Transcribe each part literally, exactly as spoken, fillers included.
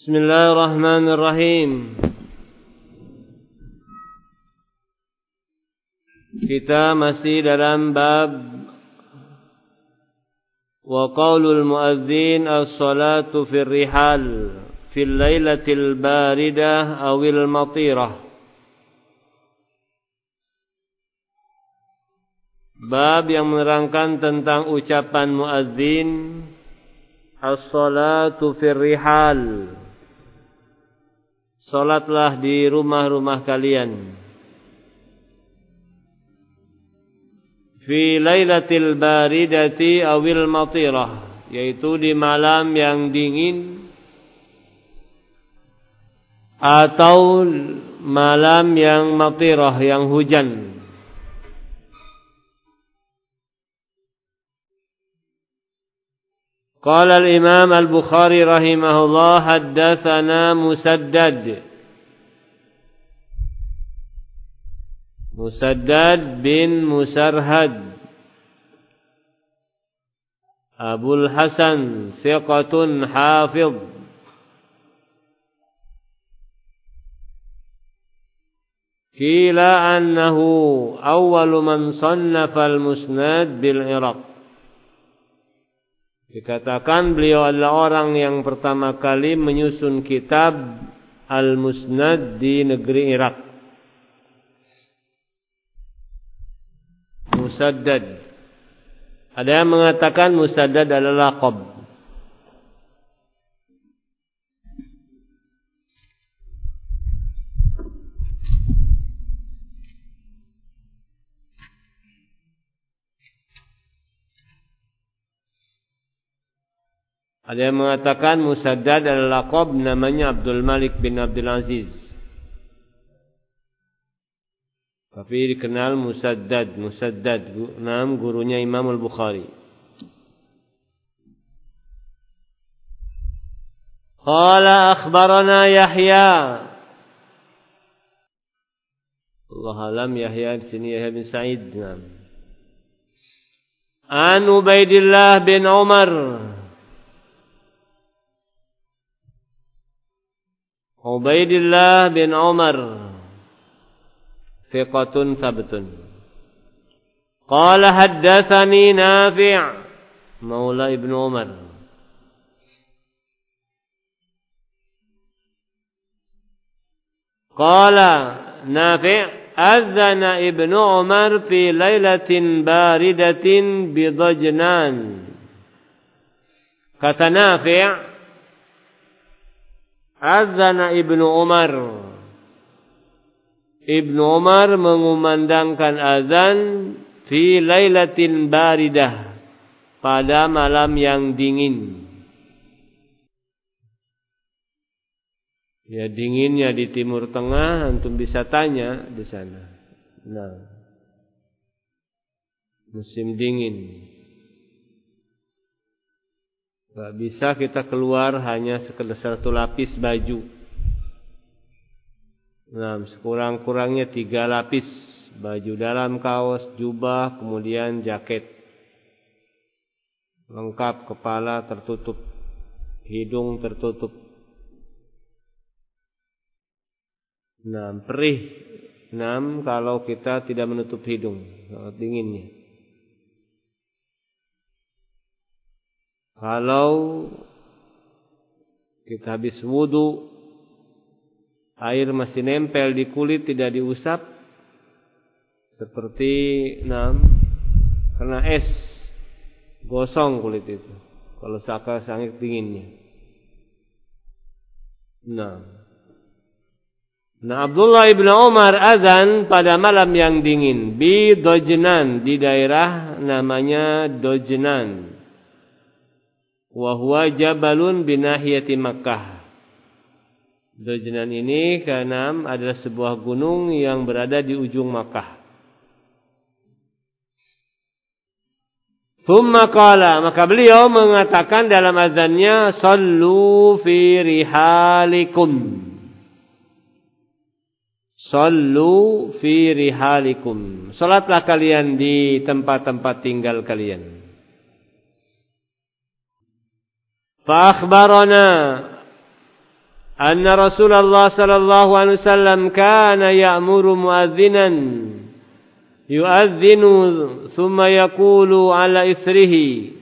Bismillahirrahmanirrahim. Kita masih dalam bab wa qaulul muadzin as-salatu fir rihal fil lailatil baridah awil matirah. Bab yang menerangkan tentang ucapan muadzin as-salatu fir rihal. Salatlah di rumah-rumah kalian. Fi lailatil baridati awil matirah, yaitu di malam yang dingin atau malam yang matirah, yang hujan. Qala al-Imam al-Bukhari rahimahullah haddatsana Musaddad Musaddad bin Musarhad Abul Hasan thiqatun hafidh qila annahu awwalu man sannafa al-musnad bil Iraq. Dikatakan beliau adalah orang yang pertama kali menyusun kitab Al-Musnad di negeri Irak. Musaddad. Ada yang mengatakan Musaddad adalah laqab. Ada yang mengatakan Musaddad adalah laqab, namanya Abdul Malik bin Abdul Aziz. Tapi dikenal Musaddad, Musaddad, nama gurunya Imam Al-Bukhari. Qala akhbarana Yahya. Allah alam Yahya di sini Yahya bin Sa'id. An Ubaidillah bin Umar. Ubaidillah bin Umar thiqatun sabtun. Qala haddatsani Nafi' maula Ibnu Umar. Qala Nafi' azana Ibnu Umar fi lailatin baridatin bi Dajnan. Kata Nafi' azana Ibnu Umar. Ibnu Umar mengumandangkan azan fi lailatin baridah, pada malam yang dingin. Ya dinginnya di Timur Tengah, antum bisa tanya di sana. Nah, musim dingin. Gak bisa kita keluar hanya sekedar satu lapis baju. Nah, sekurang-kurangnya tiga lapis. Baju dalam, kaos, jubah, kemudian jaket. Lengkap, kepala tertutup, hidung tertutup. Nah, perih. Nah, kalau kita tidak menutup hidung, dinginnya. Kalau kita habis wudu, air masih nempel di kulit, tidak diusap, seperti enam, karena es, gosong kulit itu. Kalau sakit sangat dinginnya. Nah, nah Abdullah ibn Umar azan pada malam yang dingin bi Dajnan, di daerah namanya Dajnan. Wa huwa jabalun binahiyati Makkah. Dajnan ini keenam adalah sebuah gunung yang berada di ujung Makkah. Thumma qala, maka beliau mengatakan dalam azannya, sallu fi rihalikum. Sallu fi rihalikum. Salatlah kalian di tempat-tempat tinggal kalian. Fa akhbarana anna Rasulullah sallallahu alaihi wasallam kana ya'muru muadzinan yu'adzinu thumma yaqulu ala isrihi.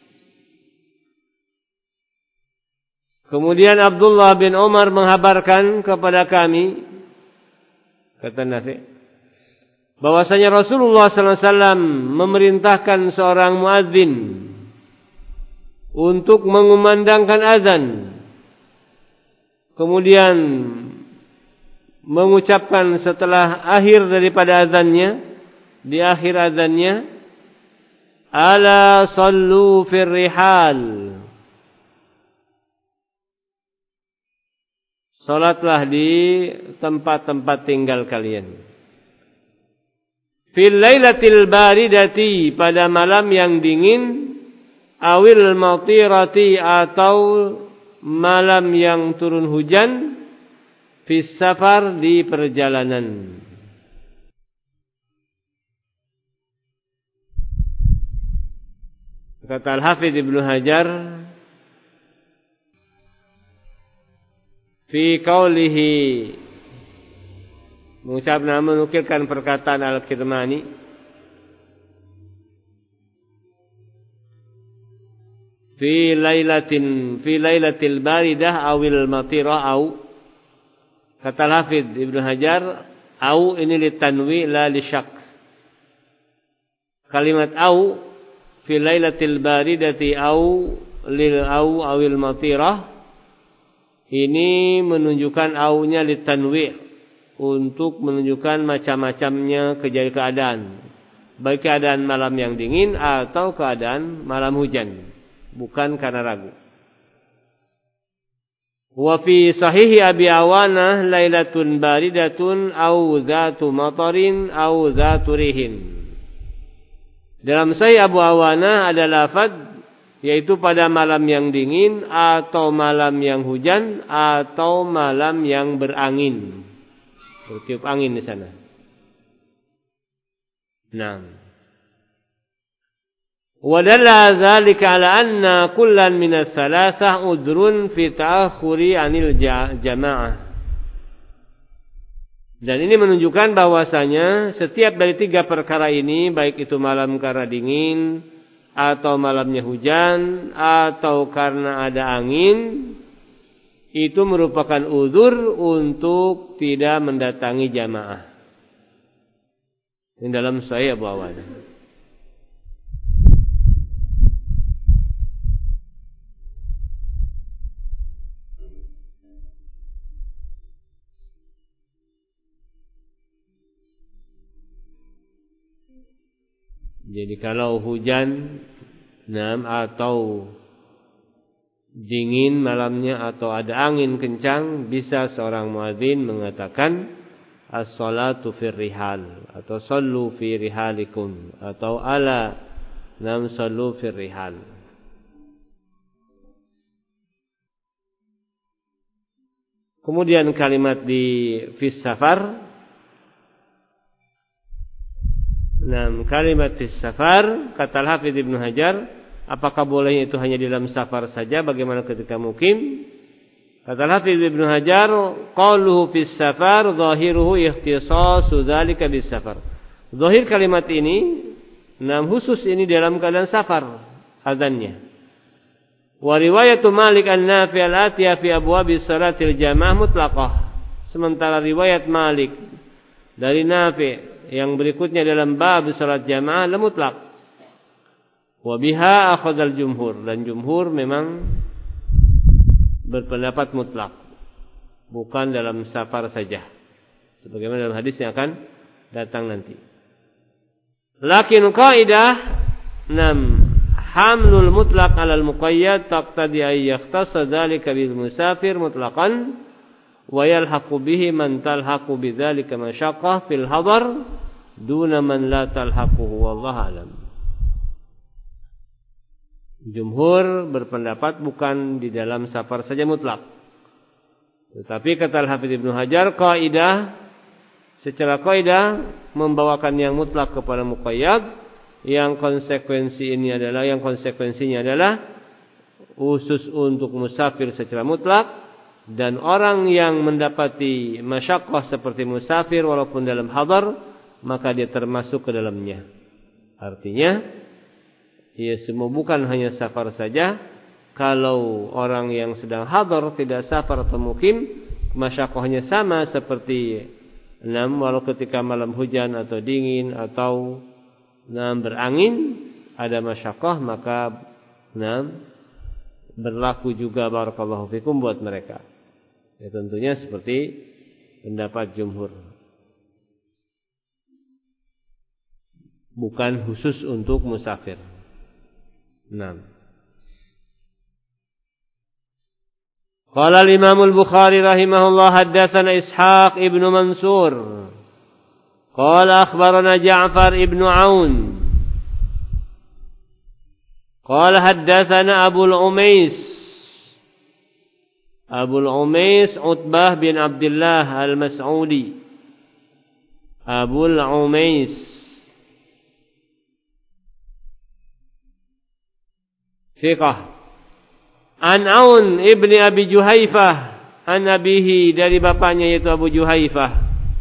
Kemudian Abdullah bin Umar menghabarkan kepada kami, kata Nafi, bahwasanya Rasulullah sallallahu alaihi wasallam memerintahkan seorang muadzin untuk mengumandangkan azan, kemudian mengucapkan setelah akhir daripada azannya, di akhir azannya, ala sallu fir rihal, salatlah di tempat-tempat tinggal kalian. Fil lailatil baridati, pada malam yang dingin, awil matirati, atau malam yang turun hujan, fis safar, di perjalanan. Kata Al-Hafidz Ibnu Hajar fi qaulihi, mengucapkan, menukilkan perkataan Al-Kirmani, fi lailatin fi lailatil baridah awil matirah, au, kata Al-Hafidz Ibnu Hajar, au ini litanwi la lisyak. Kalimat au fi lailatil baridati au lil au awil matirah ini menunjukkan aunya litanwi, untuk menunjukkan macam-macamnya kejadian keadaan, baik keadaan malam yang dingin atau keadaan malam hujan, bukan karena ragu. Wa fi sahihi Abi Awana lailatun baridatun au zatu matarin au zatu rihin. Dalam Sahih Abu Awana ada lafaz, yaitu pada malam yang dingin, atau malam yang hujan, atau malam yang berangin, bertiup angin di sana. Nah, wa dalla dzalika ala anna kullan min ats-tsalatsah udrun fi ta'akhuri 'anil jamaah. Dan ini menunjukkan bahwasanya setiap dari tiga perkara ini, baik itu malam karena dingin, atau malamnya hujan, atau karena ada angin, itu merupakan uzur untuk tidak mendatangi jamaah. Ini dalam Sahih Abu Awana. Jadi kalau hujan, nah, atau dingin malamnya, atau ada angin kencang, bisa seorang muadzin mengatakan as-salatu fir rihal, atau sallu fi rihalikum, atau ala nam sallu fir rihal. Kemudian kalimat di fis safar, nah, kalimat fis safar, kata Al-Hafidz Ibnu Hajar, apakah boleh itu hanya di dalam safar saja, bagaimana ketika mukim? Kata Al-Hafidz Ibnu Hajar, qauluhu fis safar zahiruhu ikhtisasu dzalika bis safar. Zahir kalimat ini, nah, khusus ini dalam keadaan safar azannya. Wa riwayatu Malik an-Nafi' al-atiyah fi abwabis salatil jamaah mutlaqah. Sementara riwayat Malik dari Nafi' yang berikutnya dalam bab salat jamaah la mutlaq. Wa biha akhadzal jumhur, dan jumhur memang berpendapat mutlak, bukan dalam safar saja, sebagaimana dalam hadis yang akan datang nanti. Lakin kaidah nam hamlul mutlaq 'alal muqayyad taqtadi ay yakhtassa dzalika bil musafir mutlaqan wa yalhaqu bihi man talhaqu bidzalika masyaqqah fil hadar duna man la talhaquhu, wallahu alam. Jumhur berpendapat bukan di dalam safar saja mutlak, tetapi kata Al-Hafidz Ibnu Hajar, kaidah secara kaidah membawakan yang mutlak kepada muqayyad, yang konsekuensi ini adalah yang konsekuensinya adalah khusus untuk musafir secara mutlak, Dan orang yang mendapati masyaqqah seperti musafir walaupun dalam hadar, maka dia termasuk ke dalamnya. Artinya, ia semua bukan hanya safar saja. Kalau orang yang sedang hadar tidak safar atau mukim, masyaqqahnya sama seperti enam walau ketika malam hujan atau dingin atau enam berangin ada masyaqqah, maka enam berlaku juga barakallahu fikum buat mereka. Ya, tentunya seperti pendapat jumhur. Bukan khusus untuk musafir. enam. Qala al-Imam al-Bukhari rahimahullah haddatsana Ishaq ibn Mansur. Qala akhbarana Ja'far ibn Aun. Qala haddatsana Abu al-Umais. Abu al-Umais Utbah bin Abdullah al-Mas'udi. Abu al-Umais Fiqah. An Aun ibni Abi Juhaifah, an abihi, dari bapaknya yaitu Abu Juhaifah.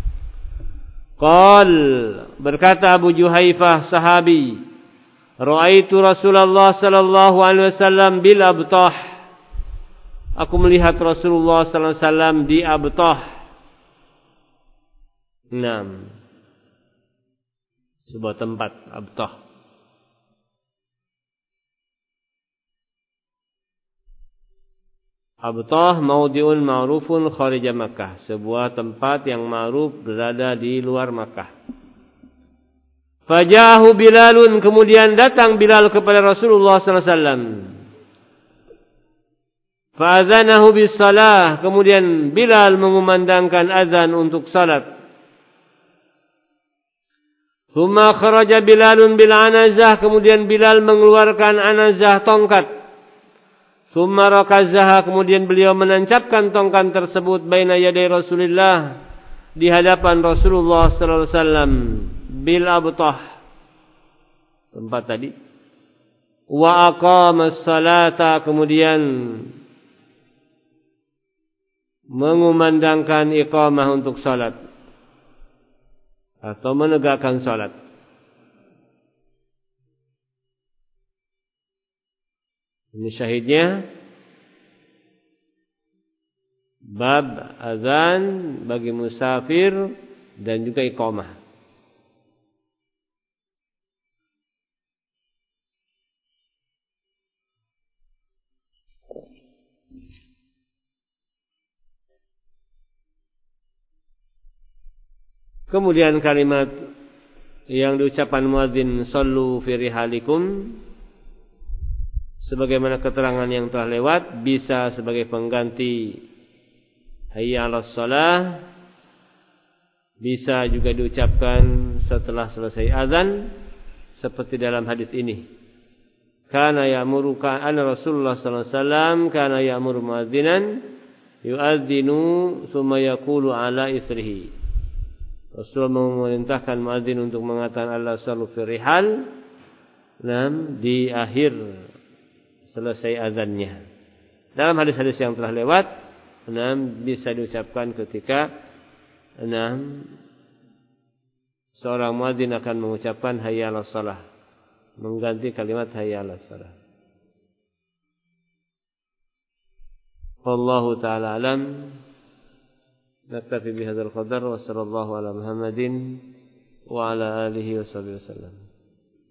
Qal, berkata Abu Juhaifah sahabi, Ra'aitu Rasulullah sallallahu alaihi wasallam bil Abtah. Aku melihat Rasulullah sallallahu alaihi wasallam di Abtah. enam. Sebuah tempat Abtah. Abtah maudhi'un ma'rufun kharija Makkah, sebuah tempat yang ma'ruf berada di luar Makkah. Fajahu Bilalun, kemudian datang Bilal kepada Rasulullah sallallahu alaihi wasallam. Fa'adzanahu bis salah, kemudian Bilal mengumandangkan azan untuk salat. Tsumma kharaja Bilalun bil anazah, kemudian Bilal mengeluarkan anazah tongkat. Tsumma rakazaha, kemudian beliau menancapkan tongkat tersebut baina yaday Rasulillah, di hadapan Rasulullah sallallahu alaihi wasallam, bil Abtah, tempat tadi. Wa aqamas salata, kemudian mengumandangkan iqamah untuk salat atau menegakkan salat. Ini syahidnya bab azan bagi musafir dan juga iqamah. Kemudian kalimat yang diucapkan muadzin, sallu fi rihalikum, sebagaimana keterangan yang telah lewat, bisa sebagai pengganti hayya 'alas shalah, bisa juga diucapkan setelah selesai azan seperti dalam hadis ini. Kana ya'muruka anna Rasulullah sallallahu alaihi wasallam kana ya'muru muadzinan yu'adzinu tsumma yaqulu ala itsrihi. Rasul memerintahkan muadzin untuk mengatakan Allah sallu fi rihal, nam, di akhir selesai azannya. Dalam hadis-hadis yang telah lewat, nam, bisa diucapkan ketika nam, seorang muadzin akan mengucapkan hayya 'alas shalah, mengganti kalimat hayya 'alas shalah. Wallahu ta'ala alam. Naktafi bihadzal qadar wa sallallahu ala Muhammadin wa ala alihi wa sahbihi wasallam.